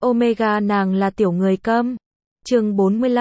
Omega nàng là tiểu người câm. Chương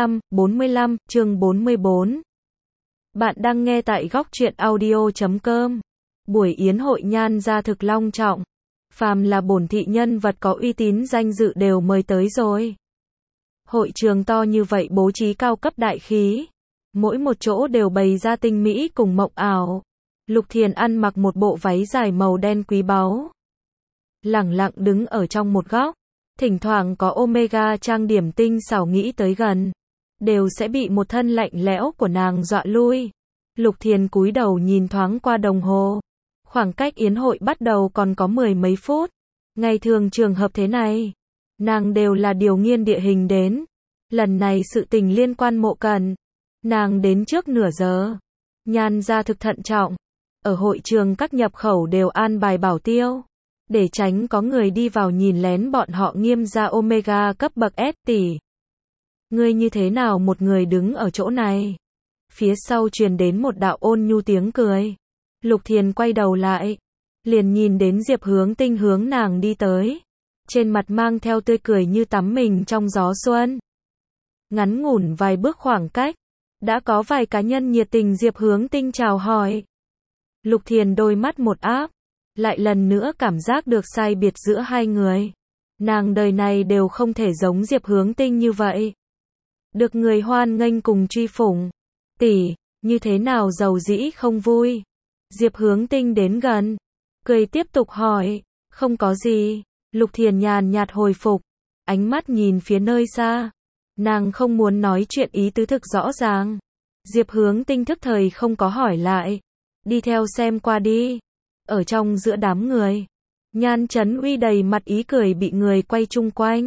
45, chương 44. Bạn đang nghe tại góc truyện audio.com. Buổi yến hội nhan gia thực long trọng. Phàm là bổn thị nhân vật có uy tín danh dự đều mời tới rồi. Hội trường to như vậy bố trí cao cấp đại khí. Mỗi một chỗ đều bày ra tinh mỹ cùng mộng ảo. Lục Thiền ăn mặc một bộ váy dài màu đen quý báu. Lẳng lặng đứng ở trong một góc. Thỉnh thoảng có Omega trang điểm tinh xảo nghĩ tới gần. Đều sẽ bị một thân lạnh lẽo của nàng dọa lui. Lục Thiền cúi đầu nhìn thoáng qua đồng hồ. Khoảng cách yến hội bắt đầu còn có 10 mấy phút. Ngày thường trường hợp thế này, nàng đều là điều nghiên địa hình đến. Lần này sự tình liên quan Mộ Cẩn. Nàng đến trước nửa giờ. Nhan gia thực thận trọng. Ở hội trường các nhập khẩu đều an bài bảo tiêu. Để tránh có người đi vào nhìn lén bọn họ nghiêm gia Omega cấp bậc S tỷ. Ngươi như thế nào một người đứng ở chỗ này? Phía sau truyền đến một đạo ôn nhu tiếng cười. Lục Thiền quay đầu lại. Liền nhìn đến Diệp Hướng Tinh hướng nàng đi tới. Trên mặt mang theo tươi cười như tắm mình trong gió xuân. Ngắn ngủn vài bước khoảng cách. Đã có vài cá nhân nhiệt tình Diệp Hướng Tinh chào hỏi. Lục Thiền đôi mắt một áp. Lại lần nữa cảm giác được sai biệt giữa hai người. Nàng đời này đều không thể giống Diệp Hướng Tinh như vậy. Được người hoan nghênh cùng truy phủng. Tỷ, như thế nào giàu dĩ không vui? Diệp Hướng Tinh đến gần. Cười tiếp tục hỏi. Không có gì. Lục Thiền nhàn nhạt hồi phục. Ánh mắt nhìn phía nơi xa. Nàng không muốn nói chuyện ý tứ thực rõ ràng. Diệp Hướng Tinh thức thời không có hỏi lại. Đi theo xem qua đi. Ở trong giữa đám người, Nhan Chấn Uy đầy mặt ý cười bị người quay chung quanh.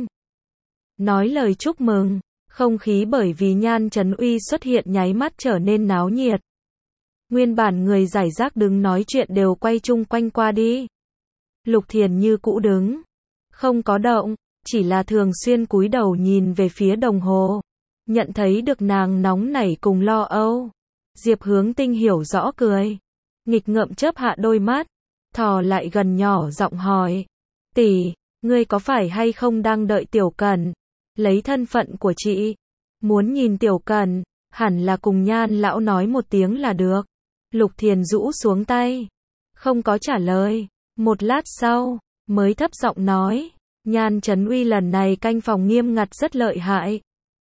Nói lời chúc mừng, không khí bởi vì Nhan Chấn Uy xuất hiện nháy mắt trở nên náo nhiệt. Nguyên bản người giải rác đứng nói chuyện đều quay chung quanh qua đi. Lục Thiền như cũ đứng, không có động, chỉ là thường xuyên cúi đầu nhìn về phía đồng hồ. Nhận thấy được nàng nóng nảy cùng lo âu. Diệp Hướng Tinh hiểu rõ cười. Nghịch ngợm chớp hạ đôi mắt, thò lại gần nhỏ giọng hỏi. Tỷ, ngươi có phải hay không đang đợi Tiểu Cẩn? Lấy thân phận của chị, muốn nhìn Tiểu Cẩn, hẳn là cùng Nhan lão nói một tiếng là được. Lục Thiền rũ xuống tay, không có trả lời. Một lát sau, mới thấp giọng nói. Nhan Chấn Uy lần này canh phòng nghiêm ngặt rất lợi hại.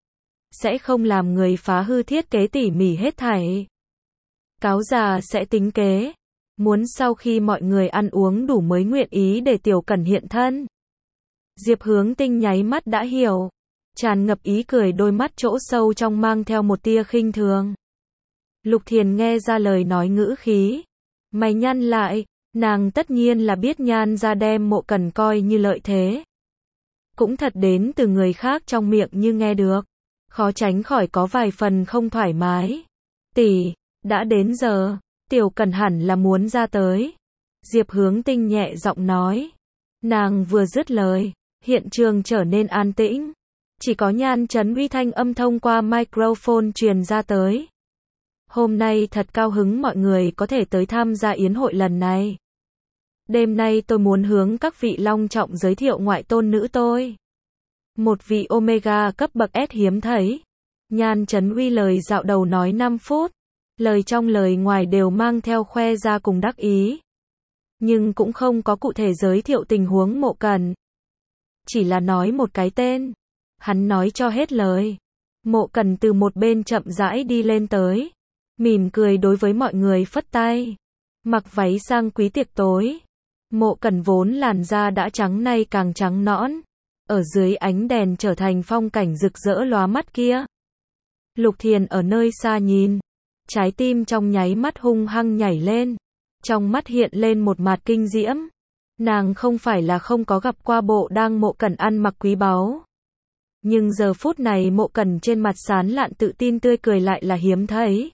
Sẽ không làm người phá hư thiết kế tỉ mỉ hết thảy. Cáo già sẽ tính kế. Muốn sau khi mọi người ăn uống đủ mới nguyện ý để Tiểu Cẩn hiện thân. Diệp Hướng Tinh nháy mắt đã hiểu. Tràn ngập ý cười đôi mắt chỗ sâu trong mang theo một tia khinh thường. Lục Thiền nghe ra lời nói ngữ khí. Mày nhăn lại, nàng tất nhiên là biết Nhan gia đem Mộ Cẩn coi như lợi thế. Cũng thật đến từ người khác trong miệng như nghe được. Khó tránh khỏi có vài phần không thoải mái. Tỷ, đã đến giờ, Tiểu Cẩn hẳn là muốn ra tới. Diệp Hướng Tinh nhẹ giọng nói. Nàng vừa dứt lời, hiện trường trở nên an tĩnh. Chỉ có Nhan Chấn Uy thanh âm thông qua microphone truyền ra tới. Hôm nay thật cao hứng mọi người có thể tới tham gia yến hội lần này. Đêm nay tôi muốn hướng các vị long trọng giới thiệu ngoại tôn nữ tôi. Một vị Omega cấp bậc S hiếm thấy. Nhan Chấn Uy lời dạo đầu nói 5 phút. Lời trong lời ngoài đều mang theo khoe ra cùng đắc ý. Nhưng cũng không có cụ thể giới thiệu tình huống Mộ Cẩn. Chỉ là nói một cái tên. Hắn nói cho hết lời. Mộ Cẩn từ một bên chậm rãi đi lên tới. Mỉm cười đối với mọi người phất tay. Mặc váy sang quý tiệc tối. Mộ Cẩn vốn làn da đã trắng nay càng trắng nõn. Ở dưới ánh đèn trở thành phong cảnh rực rỡ lóa mắt kia. Lục Thiền ở nơi xa nhìn. Trái tim trong nháy mắt hung hăng nhảy lên. Trong mắt hiện lên một mạt kinh diễm. Nàng không phải là không có gặp qua bộ đang Mộ Cẩn ăn mặc quý báu. Nhưng giờ phút này Mộ Cẩn trên mặt sán lạn tự tin tươi cười lại là hiếm thấy.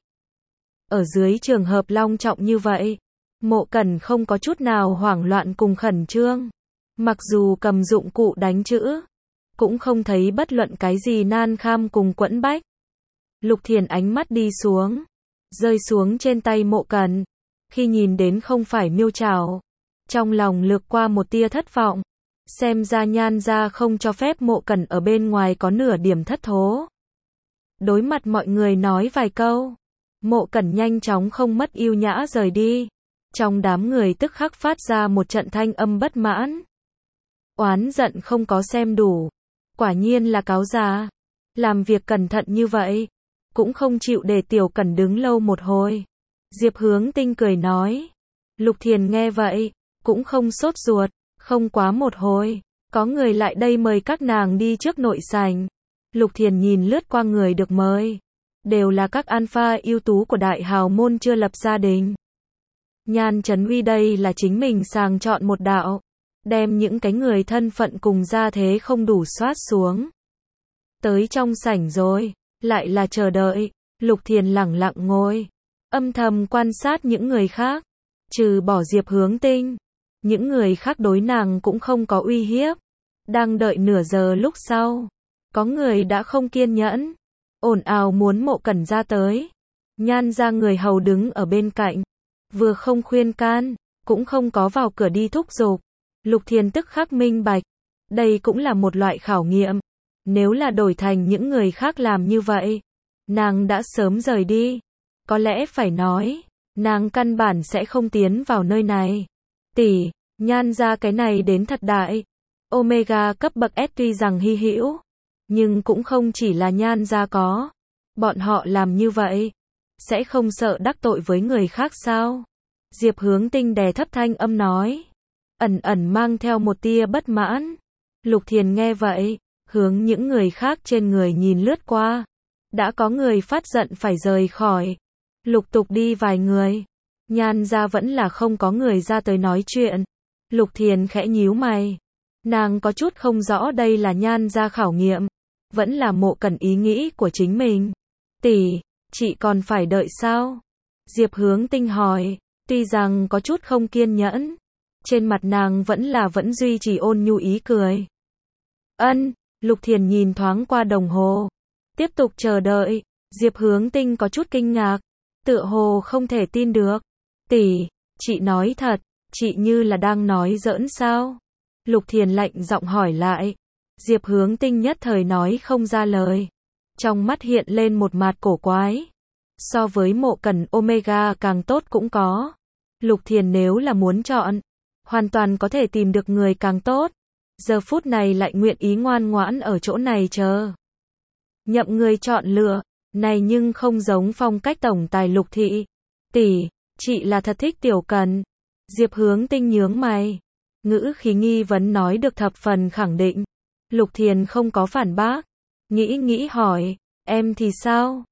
Ở dưới trường hợp long trọng như vậy, Mộ Cẩn không có chút nào hoảng loạn cùng khẩn trương. Mặc dù cầm dụng cụ đánh chữ, cũng không thấy bất luận cái gì nan kham cùng quẫn bách. Lục Thiền ánh mắt đi xuống, rơi xuống trên tay Mộ Cẩn. Khi nhìn đến không phải miêu trảo, trong lòng lược qua một tia thất vọng. Xem ra Nhan gia không cho phép Mộ Cẩn ở bên ngoài có nửa điểm thất thố. Đối mặt mọi người nói vài câu, Mộ Cẩn nhanh chóng không mất yêu nhã rời đi. Trong đám người tức khắc phát ra một trận thanh âm bất mãn. Oán giận không có xem đủ. Quả nhiên là cáo già. Làm việc cẩn thận như vậy, cũng không chịu để Tiểu Cẩn đứng lâu một hồi. Diệp Hướng Tinh cười nói. Lục Thiền nghe vậy, cũng không sốt ruột, không quá một hồi, có người lại đây mời các nàng đi trước nội sảnh. Lục Thiền nhìn lướt qua người được mời, đều là các alpha ưu tú của đại hào môn chưa lập gia đình. Nhan Trấn Uy đây là chính mình sàng chọn một đạo, đem những cái người thân phận cùng gia thế không đủ soát xuống. Tới trong sảnh rồi, lại là chờ đợi, Lục Thiền lẳng lặng ngồi, âm thầm quan sát những người khác, trừ bỏ Diệp Hướng Tinh, những người khác đối nàng cũng không có uy hiếp. Đang đợi nửa giờ lúc sau, có người đã không kiên nhẫn, ồn ào muốn Mộ Cẩn ra tới. Nhan ra người hầu đứng ở bên cạnh, vừa không khuyên can, cũng không có vào cửa đi thúc giục. Lục Thiền tức khắc minh bạch, đây cũng là một loại khảo nghiệm. Nếu là đổi thành những người khác làm như vậy, nàng đã sớm rời đi. Có lẽ phải nói, nàng căn bản sẽ không tiến vào nơi này. Tỷ, Nhan ra cái này đến thật đại. Omega cấp bậc S tuy rằng hy hữu, nhưng cũng không chỉ là Nhan ra có. Bọn họ làm như vậy, sẽ không sợ đắc tội với người khác sao? Diệp Hướng Tinh đè thấp thanh âm nói, ẩn ẩn mang theo một tia bất mãn. Lục Thiền nghe vậy, hướng những người khác trên người nhìn lướt qua. Đã có người phát giận phải rời khỏi. Lục tục đi vài người. Nhan ra vẫn là không có người ra tới nói chuyện. Lục Thiền khẽ nhíu mày. Nàng có chút không rõ đây là Nhan ra khảo nghiệm, vẫn là Mộ Cẩn ý nghĩ của chính mình. Tỷ, chị còn phải đợi sao? Diệp Hướng Tinh hỏi, tuy rằng có chút không kiên nhẫn, trên mặt nàng vẫn duy trì ôn nhu ý cười. Ân, Lục Thiền nhìn thoáng qua đồng hồ, tiếp tục chờ đợi. Diệp Hướng Tinh có chút kinh ngạc, tựa hồ không thể tin được. Tỷ, chị nói thật, chị như là đang nói giỡn sao? Lục Thiền lạnh giọng hỏi lại. Diệp Hướng Tinh nhất thời nói không ra lời, trong mắt hiện lên một mạt cổ quái. So với Mộ Cẩn Omega càng tốt cũng có. Lục Thiền nếu là muốn chọn, hoàn toàn có thể tìm được người càng tốt. Giờ phút này lại nguyện ý ngoan ngoãn ở chỗ này chờ. Nhậm người chọn lựa, này nhưng không giống phong cách tổng tài Lục thị. Tỷ, chị là thật thích Tiểu Cẩn. Diệp Hướng Tinh nhướng mày, ngữ khí nghi vấn nói được thập phần khẳng định. Lục Thiền không có phản bác, nghĩ hỏi, em thì sao?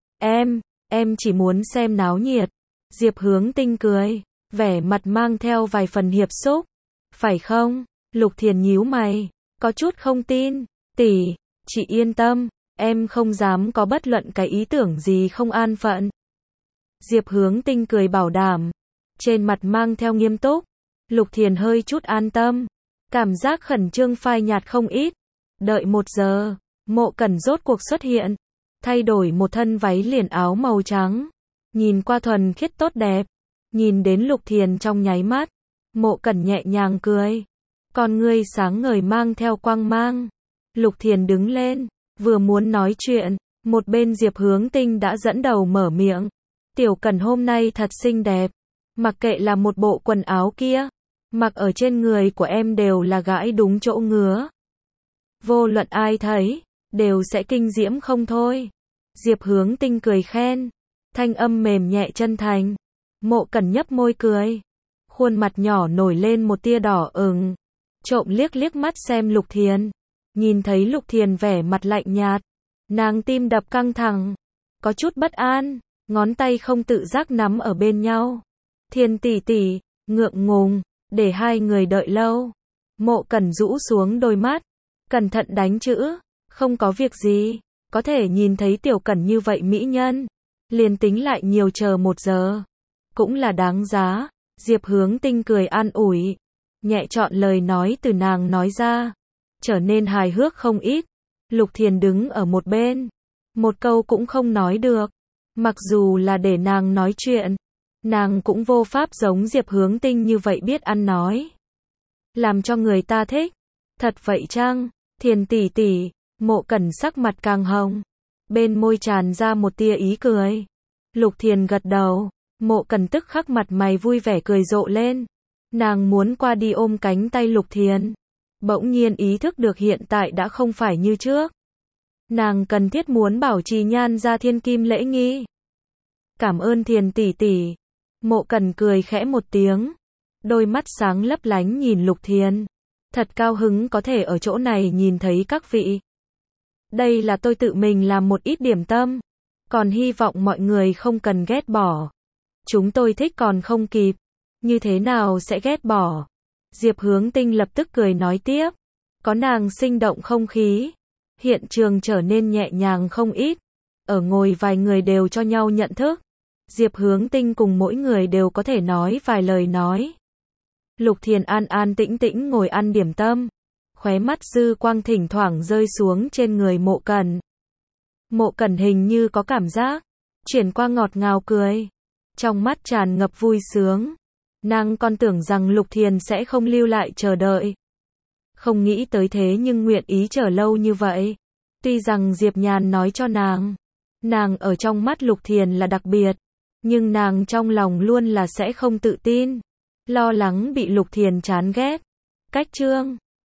Em chỉ muốn xem náo nhiệt. Diệp Hướng Tinh cười, vẻ mặt mang theo vài phần hiệp xúc. Phải không? Lục Thiền nhíu mày, có chút không tin. Tỷ, chị yên tâm, em không dám có bất luận cái ý tưởng gì không an phận. Diệp Hướng Tinh cười bảo đảm, trên mặt mang theo nghiêm túc. Lục Thiền hơi chút an tâm, cảm giác khẩn trương phai nhạt không ít. Đợi 1 giờ, Mộ Cẩn rốt cuộc xuất hiện, thay đổi một thân váy liền áo màu trắng, nhìn qua thuần khiết tốt đẹp. Nhìn đến Lục Thiền trong nháy mắt, Mộ Cẩn nhẹ nhàng cười, con ngươi sáng ngời mang theo quang mang. Lục Thiền đứng lên, vừa muốn nói chuyện, một bên Diệp Hướng Tinh đã dẫn đầu mở miệng. Tiểu Cẩn hôm nay thật xinh đẹp, mặc kệ là một bộ quần áo kia, mặc ở trên người của em đều là gãi đúng chỗ ngứa. Vô luận ai thấy, đều sẽ kinh diễm không thôi. Diệp Hướng Tinh cười khen, thanh âm mềm nhẹ chân thành. Mộ Cẩn nhấp môi cười, khuôn mặt nhỏ nổi lên một tia đỏ ửng, trộm liếc mắt xem Lục Thiền. Nhìn thấy Lục Thiền vẻ mặt lạnh nhạt, nàng tim đập căng thẳng, có chút bất an, ngón tay không tự giác nắm ở bên nhau. Thiền tỷ tỷ, ngượng ngùng, để hai người đợi lâu. Mộ Cẩn rũ xuống đôi mắt, cẩn thận đánh chữ, không có việc gì, có thể nhìn thấy Tiểu Cẩn như vậy mỹ nhân, liền tính lại nhiều chờ 1 giờ, cũng là đáng giá. Diệp Hướng Tinh cười an ủi, nhẹ chọn lời nói từ nàng nói ra, trở nên hài hước không ít. Lục Thiền đứng ở một bên, một câu cũng không nói được. Mặc dù là để nàng nói chuyện, nàng cũng vô pháp giống Diệp Hướng Tinh như vậy biết ăn nói, làm cho người ta thích. Thật vậy chăng? Thiền tỷ tỷ, Mộ Cẩn sắc mặt càng hồng. Bên môi tràn ra một tia ý cười. Lục Thiền gật đầu. Mộ Cẩn tức khắc mặt mày vui vẻ cười rộ lên. Nàng muốn qua đi ôm cánh tay Lục Thiền. Bỗng nhiên ý thức được hiện tại đã không phải như trước. Nàng cần thiết muốn bảo trì nhan gia thiên kim lễ nghi. Cảm ơn Thiền tỷ tỷ. Mộ Cẩn cười khẽ một tiếng. Đôi mắt sáng lấp lánh nhìn Lục Thiền. Thật cao hứng có thể ở chỗ này nhìn thấy các vị. Đây là tôi tự mình làm một ít điểm tâm. Còn hy vọng mọi người không cần ghét bỏ. Chúng tôi thích còn không kịp. Như thế nào sẽ ghét bỏ? Diệp Hướng Tinh lập tức cười nói tiếp. Có nàng sinh động không khí. Hiện trường trở nên nhẹ nhàng không ít. Ở ngồi vài người đều cho nhau nhận thức. Diệp Hướng Tinh cùng mỗi người đều có thể nói vài lời nói. Lục Thiền an an tĩnh tĩnh ngồi ăn điểm tâm. Khóe mắt dư quang thỉnh thoảng rơi xuống trên người Mộ Cẩn. Mộ Cẩn hình như có cảm giác. Chuyển qua ngọt ngào cười. Trong mắt tràn ngập vui sướng. Nàng còn tưởng rằng Lục Thiền sẽ không lưu lại chờ đợi. Không nghĩ tới thế nhưng nguyện ý chờ lâu như vậy. Tuy rằng Diệp Nhàn nói cho nàng ở trong mắt Lục Thiền là đặc biệt. Nhưng nàng trong lòng luôn là sẽ không tự tin. Lo lắng bị Lục Thiền chán ghét. Cách chương